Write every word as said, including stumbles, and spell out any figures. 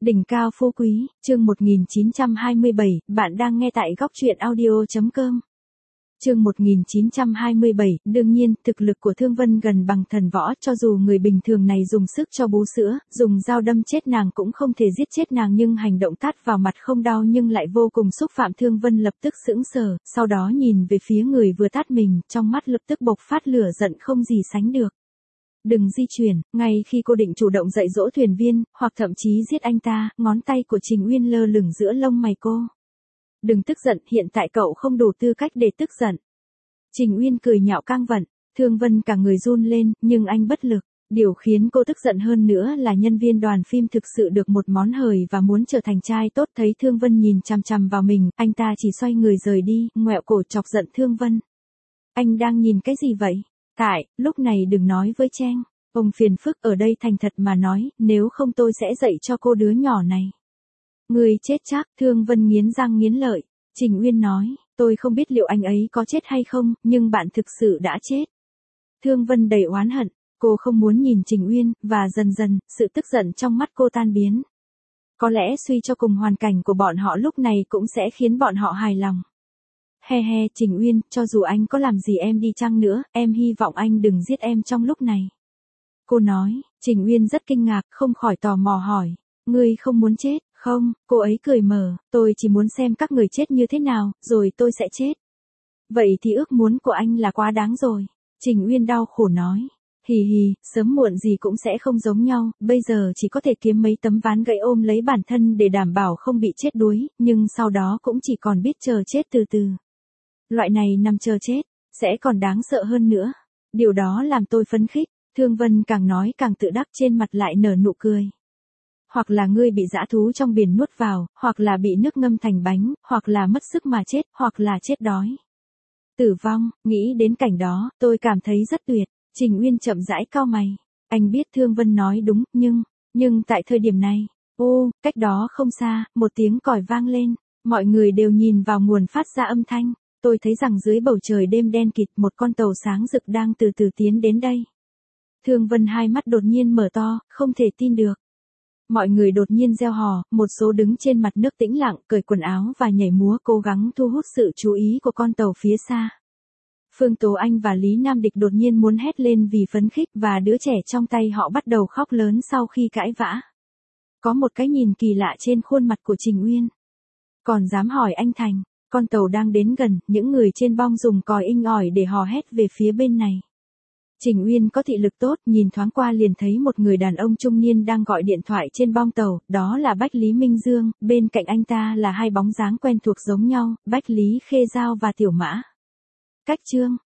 Đỉnh cao phú quý, chương một nghìn chín trăm hai mươi bảy, bạn đang nghe tại góc truyện audio.com. Chương một nghìn chín trăm hai mươi bảy, đương nhiên, thực lực của Thương Vân gần bằng thần võ, cho dù người bình thường này dùng sức cho bú sữa, dùng dao đâm chết nàng cũng không thể giết chết nàng, nhưng hành động tát vào mặt không đau nhưng lại vô cùng xúc phạm. Thương Vân lập tức sững sờ, sau đó nhìn về phía người vừa tát mình, trong mắt lập tức bộc phát lửa giận không gì sánh được. Đừng di chuyển, ngay khi cô định chủ động dạy dỗ thuyền viên, hoặc thậm chí giết anh ta, ngón tay của Trình Uyên lơ lửng giữa lông mày cô. Đừng tức giận, hiện tại cậu không đủ tư cách để tức giận. Trình Uyên cười nhạo căng vận, Thương Vân cả người run lên, nhưng anh bất lực. Điều khiến cô tức giận hơn nữa là nhân viên đoàn phim thực sự được một món hời và muốn trở thành trai tốt. Thấy Thương Vân nhìn chằm chằm vào mình, anh ta chỉ xoay người rời đi, ngoẹo cổ chọc giận Thương Vân. Anh đang nhìn cái gì vậy? Tại, lúc này đừng nói với Trang. Ông phiền phức, ở đây thành thật mà nói, nếu không tôi sẽ dạy cho cô đứa nhỏ này. Người chết chắc, Thương Vân nghiến răng nghiến lợi. Trình Uyên nói, tôi không biết liệu anh ấy có chết hay không, nhưng bạn thực sự đã chết. Thương Vân đầy oán hận, cô không muốn nhìn Trình Uyên, và dần dần, sự tức giận trong mắt cô tan biến. Có lẽ suy cho cùng hoàn cảnh của bọn họ lúc này cũng sẽ khiến bọn họ hài lòng. He he, Trình Uyên, cho dù anh có làm gì em đi chăng nữa, em hy vọng anh đừng giết em trong lúc này. Cô nói, Trình Uyên rất kinh ngạc, không khỏi tò mò hỏi, ngươi không muốn chết, không? Cô ấy cười mờ, tôi chỉ muốn xem các người chết như thế nào, rồi tôi sẽ chết. Vậy thì ước muốn của anh là quá đáng rồi. Trình Uyên đau khổ nói, hì hì, sớm muộn gì cũng sẽ không giống nhau, bây giờ chỉ có thể kiếm mấy tấm ván gậy ôm lấy bản thân để đảm bảo không bị chết đuối, nhưng sau đó cũng chỉ còn biết chờ chết từ từ. Loại này nằm chờ chết, sẽ còn đáng sợ hơn nữa. Điều đó làm tôi phấn khích. Thương Vân càng nói càng tự đắc, trên mặt lại nở nụ cười. Hoặc là ngươi bị dã thú trong biển nuốt vào, hoặc là bị nước ngâm thành bánh, hoặc là mất sức mà chết, hoặc là chết đói. Tử vong, nghĩ đến cảnh đó, tôi cảm thấy rất tuyệt. Trình Uyên chậm rãi cau mày. Anh biết Thương Vân nói đúng, nhưng, nhưng tại thời điểm này, ô, cách đó không xa, một tiếng còi vang lên. Mọi người đều nhìn vào nguồn phát ra âm thanh. Tôi thấy rằng dưới bầu trời đêm đen kịt, một con tàu sáng rực đang từ từ tiến đến đây. Thương Vân hai mắt đột nhiên mở to, không thể tin được. Mọi người đột nhiên reo hò, một số đứng trên mặt nước tĩnh lặng, cởi quần áo và nhảy múa cố gắng thu hút sự chú ý của con tàu phía xa. Phương Tố Anh và Lý Nam Địch đột nhiên muốn hét lên vì phấn khích, và đứa trẻ trong tay họ bắt đầu khóc lớn sau khi cãi vã. Có một cái nhìn kỳ lạ trên khuôn mặt của Trình Uyên. Còn dám hỏi anh Thành, con tàu đang đến gần, những người trên bong dùng còi inh ỏi để hò hét về phía bên này. Trình Uyên có thị lực tốt, nhìn thoáng qua liền thấy một người đàn ông trung niên đang gọi điện thoại trên bong tàu, đó là Bách Lý Minh Dương, bên cạnh anh ta là hai bóng dáng quen thuộc giống nhau, Bách Lý Khê Giao và Tiểu Mã. Cách Trương,